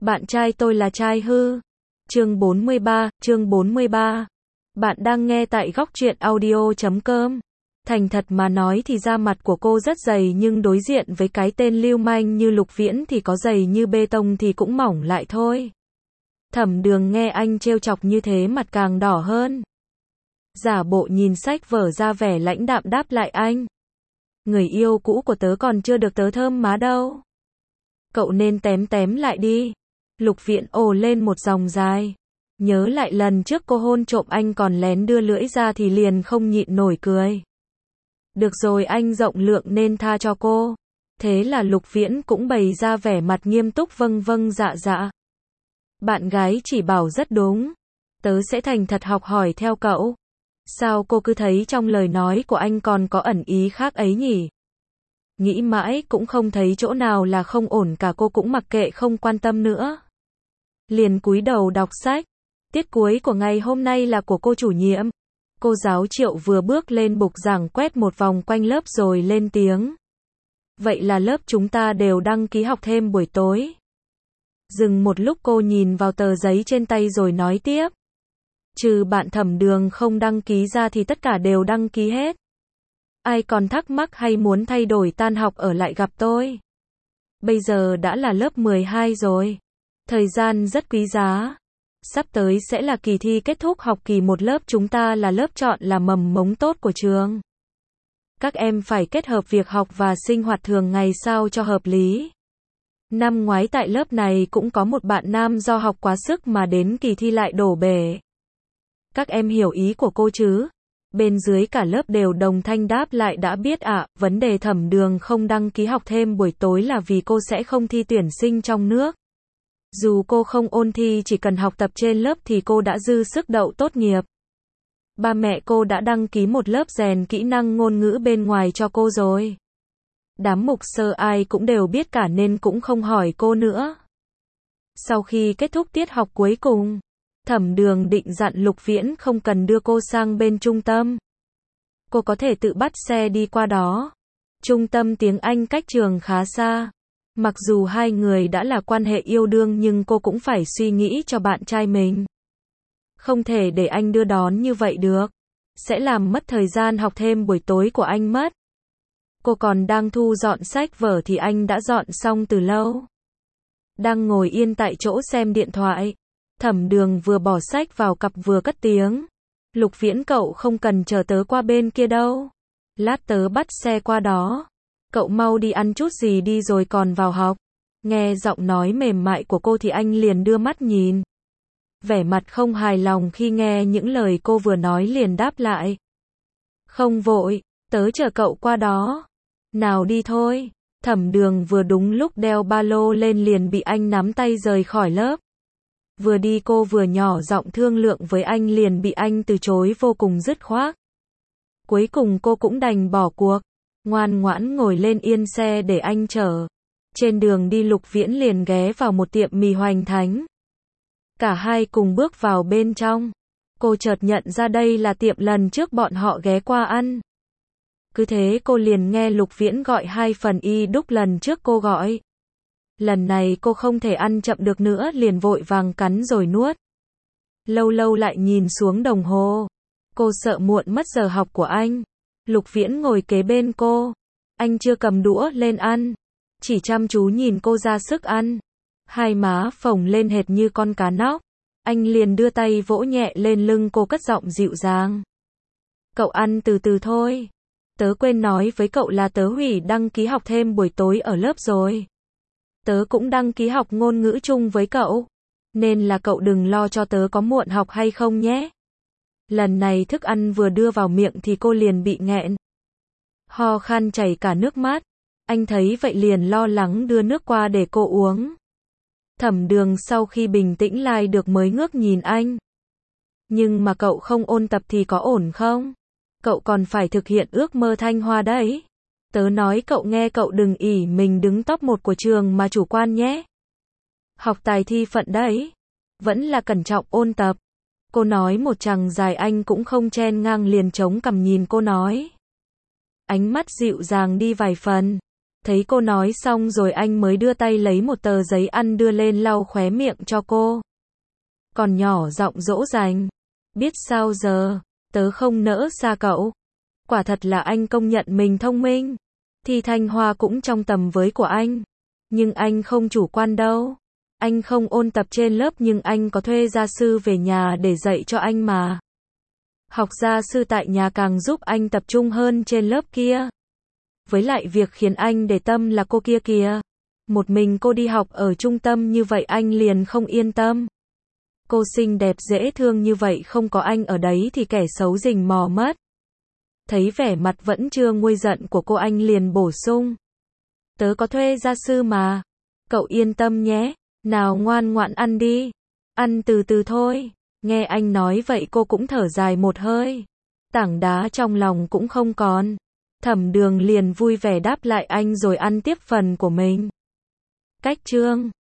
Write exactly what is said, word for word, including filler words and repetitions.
Bạn trai tôi là trai hư. Chương bốn mươi ba, chương bốn mươi ba. Bạn đang nghe tại góc truyện audio chấm com. Thành thật mà nói thì da mặt của cô rất dày, nhưng đối diện với cái tên lưu manh như Lục Viễn thì có dày như bê tông thì cũng mỏng lại thôi. Thẩm Đường nghe anh trêu chọc như thế mặt càng đỏ hơn. Giả bộ nhìn sách vở ra vẻ lãnh đạm đáp lại anh. Người yêu cũ của tớ còn chưa được tớ thơm má đâu. Cậu nên tém tém lại đi. Lục Viễn ồ lên một dòng dài. Nhớ lại lần trước cô hôn trộm anh còn lén đưa lưỡi ra thì liền không nhịn nổi cười. Được rồi, anh rộng lượng nên tha cho cô. Thế là Lục Viễn cũng bày ra vẻ mặt nghiêm túc vâng vâng dạ dạ. Bạn gái chỉ bảo rất đúng. Tớ sẽ thành thật học hỏi theo cậu. Sao cô cứ thấy trong lời nói của anh còn có ẩn ý khác ấy nhỉ? Nghĩ mãi cũng không thấy chỗ nào là không ổn cả, cô cũng mặc kệ không quan tâm nữa. Liền cúi đầu đọc sách. Tiết cuối của ngày hôm nay là của cô chủ nhiệm. Cô giáo Triệu vừa bước lên bục giảng quét một vòng quanh lớp rồi lên tiếng. Vậy là lớp chúng ta đều đăng ký học thêm buổi tối. Dừng một lúc cô nhìn vào tờ giấy trên tay rồi nói tiếp. Trừ bạn Thẩm Đường không đăng ký ra thì tất cả đều đăng ký hết. Ai còn thắc mắc hay muốn thay đổi tan học ở lại gặp tôi. Bây giờ đã là lớp mười hai rồi. Thời gian rất quý giá. Sắp tới sẽ là kỳ thi kết thúc học kỳ một, lớp chúng ta là lớp chọn là mầm mống tốt của trường. Các em phải kết hợp việc học và sinh hoạt thường ngày sao cho hợp lý. Năm ngoái tại lớp này cũng có một bạn nam do học quá sức mà đến kỳ thi lại đổ bể. Các em hiểu ý của cô chứ? Bên dưới cả lớp đều đồng thanh đáp lại đã biết ạ. À, vấn đề Thẩm Đường không đăng ký học thêm buổi tối là vì cô sẽ không thi tuyển sinh trong nước. Dù cô không ôn thi, chỉ cần học tập trên lớp thì cô đã dư sức đậu tốt nghiệp. Ba mẹ cô đã đăng ký một lớp rèn kỹ năng ngôn ngữ bên ngoài cho cô rồi. Đám mục sơ ai cũng đều biết cả nên cũng không hỏi cô nữa. Sau khi kết thúc tiết học cuối cùng, Thẩm Đường định dặn Lục Viễn không cần đưa cô sang bên trung tâm. Cô có thể tự bắt xe đi qua đó. Trung tâm tiếng Anh cách trường khá xa. Mặc dù hai người đã là quan hệ yêu đương nhưng cô cũng phải suy nghĩ cho bạn trai mình. Không thể để anh đưa đón như vậy được. Sẽ làm mất thời gian học thêm buổi tối của anh mất. Cô còn đang thu dọn sách vở thì anh đã dọn xong từ lâu. Đang ngồi yên tại chỗ xem điện thoại. Thẩm Đường vừa bỏ sách vào cặp vừa cất tiếng. Lục Viễn, cậu không cần chờ tớ qua bên kia đâu. Lát tớ bắt xe qua đó. Cậu mau đi ăn chút gì đi rồi còn vào học. Nghe giọng nói mềm mại của cô thì anh liền đưa mắt nhìn. Vẻ mặt không hài lòng khi nghe những lời cô vừa nói liền đáp lại. Không vội, tớ chờ cậu qua đó. Nào đi thôi. Thẩm Đường vừa đúng lúc đeo ba lô lên liền bị anh nắm tay rời khỏi lớp. Vừa đi cô vừa nhỏ giọng thương lượng với anh liền bị anh từ chối vô cùng dứt khoát. Cuối cùng cô cũng đành bỏ cuộc. Ngoan ngoãn ngồi lên yên xe để anh chở. Trên đường đi Lục Viễn liền ghé vào một tiệm mì Hoành Thánh. Cả hai cùng bước vào bên trong. Cô chợt nhận ra đây là tiệm lần trước bọn họ ghé qua ăn. Cứ thế cô liền nghe Lục Viễn gọi hai phần y đúc lần trước cô gọi. Lần này cô không thể ăn chậm được nữa liền vội vàng cắn rồi nuốt. Lâu lâu lại nhìn xuống đồng hồ. Cô sợ muộn mất giờ học của anh. Lục Viễn ngồi kế bên cô. Anh chưa cầm đũa lên ăn. Chỉ chăm chú nhìn cô ra sức ăn. Hai má phồng lên hệt như con cá nóc. Anh liền đưa tay vỗ nhẹ lên lưng cô cất giọng dịu dàng. Cậu ăn từ từ thôi. Tớ quên nói với cậu là tớ hủy đăng ký học thêm buổi tối ở lớp rồi. Tớ cũng đăng ký học ngôn ngữ chung với cậu. Nên là cậu đừng lo cho tớ có muộn học hay không nhé. Lần này thức ăn vừa đưa vào miệng thì cô liền bị nghẹn. Ho khan chảy cả nước mắt. Anh thấy vậy liền lo lắng đưa nước qua để cô uống. Thẩm Đường sau khi bình tĩnh lại được mới ngước nhìn anh. Nhưng mà cậu không ôn tập thì có ổn không? Cậu còn phải thực hiện ước mơ Thanh Hoa đấy. Tớ nói cậu nghe, cậu đừng ỷ mình đứng top một của trường mà chủ quan nhé. Học tài thi phận đấy. Vẫn là cẩn trọng ôn tập. Cô nói một chằng dài anh cũng không chen ngang liền chống cằm nhìn cô nói. Ánh mắt dịu dàng đi vài phần. Thấy cô nói xong rồi anh mới đưa tay lấy một tờ giấy ăn đưa lên lau khóe miệng cho cô. Còn nhỏ giọng dỗ dành. Biết sao giờ, tớ không nỡ xa cậu. Quả thật là anh công nhận mình thông minh. Thì Thanh Hoa cũng trong tầm với của anh. Nhưng anh không chủ quan đâu. Anh không ôn tập trên lớp nhưng anh có thuê gia sư về nhà để dạy cho anh mà. Học gia sư tại nhà càng giúp anh tập trung hơn trên lớp kia. Với lại việc khiến anh để tâm là cô kia kìa. Một mình cô đi học ở trung tâm như vậy anh liền không yên tâm. Cô xinh đẹp dễ thương như vậy không có anh ở đấy thì kẻ xấu rình mò mất. Thấy vẻ mặt vẫn chưa nguôi giận của cô anh liền bổ sung. Tớ có thuê gia sư mà. Cậu yên tâm nhé. Nào ngoan ngoãn ăn đi. Ăn từ từ thôi. Nghe anh nói vậy cô cũng thở dài một hơi. Tảng đá trong lòng cũng không còn. Thẩm Đường liền vui vẻ đáp lại anh rồi ăn tiếp phần của mình. Cách chương